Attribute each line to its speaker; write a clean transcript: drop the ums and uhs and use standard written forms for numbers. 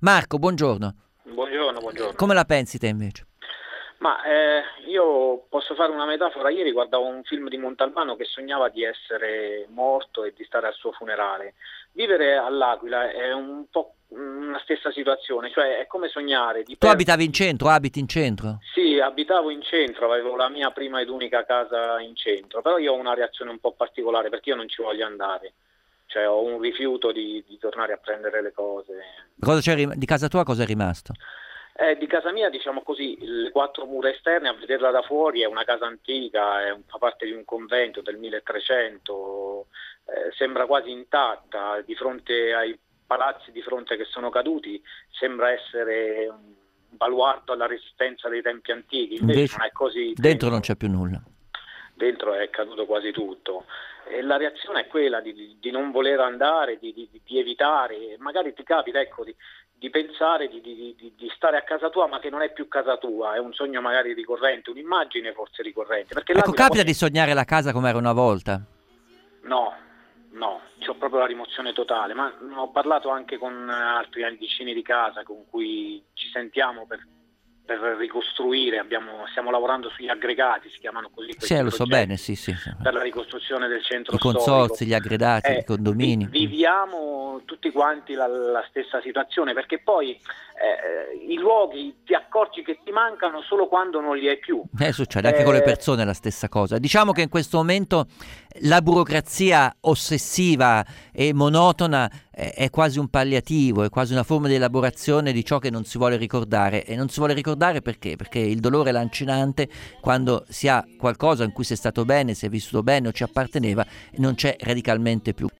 Speaker 1: Marco, buongiorno.
Speaker 2: Buongiorno, buongiorno.
Speaker 1: Come la pensi te invece?
Speaker 2: Ma io posso fare una metafora. Ieri guardavo un film di Montalbano che sognava di essere morto e di stare al suo funerale. Vivere all'Aquila è un po' una stessa situazione, cioè è come sognare di
Speaker 1: Tu
Speaker 2: perdere.
Speaker 1: abitavi in centro, abiti in centro?
Speaker 2: Sì, abitavo in centro, avevo la mia prima ed unica casa in centro, però io ho una reazione un po' particolare perché io non ci voglio andare, cioè ho un rifiuto di tornare a prendere le cose.
Speaker 1: Cosa c'è di casa tua cosa è rimasto?
Speaker 2: Di casa mia, diciamo così, le quattro mura esterne, a vederla da fuori, è una casa antica, fa parte di un convento del 1300, sembra quasi intatta, di fronte ai palazzi di fronte che sono caduti, sembra essere un baluardo alla resistenza dei tempi antichi, invece
Speaker 1: Invece
Speaker 2: non è così.
Speaker 1: dentro non c'è più nulla.
Speaker 2: Dentro è caduto quasi tutto. E la reazione è quella di non voler andare, di evitare, magari ti capita, ecco, di pensare di stare a casa tua, ma che non è più casa tua, è un sogno magari ricorrente, un'immagine forse ricorrente. Perché
Speaker 1: Ecco,
Speaker 2: l'Aquila
Speaker 1: capita
Speaker 2: poi
Speaker 1: di sognare la casa come era una volta?
Speaker 2: no, no, c'ho proprio la rimozione totale, ma ho parlato anche con altri vicini di casa con cui ci sentiamo per ricostruire, stiamo lavorando sugli aggregati, si chiamano così
Speaker 1: Sì,
Speaker 2: questi
Speaker 1: lo so bene,
Speaker 2: progetti,
Speaker 1: sì.
Speaker 2: per la ricostruzione del centro
Speaker 1: I
Speaker 2: storico.
Speaker 1: consorzi, gli aggregati, i condomini.
Speaker 2: Viviamo tutti quanti la stessa situazione, perché poi i luoghi ti accorgi che ti mancano solo quando non li hai più.
Speaker 1: Succede anche con le
Speaker 2: Eh,
Speaker 1: persone la stessa cosa. Diciamo che in questo momento la burocrazia ossessiva e monotona è quasi un palliativo, è quasi una forma di elaborazione di ciò che non si vuole ricordare. E non si vuole ricordare perché? Perché il dolore è lancinante quando si ha qualcosa in cui si è stato bene, si è vissuto bene o ci apparteneva e non c'è radicalmente più.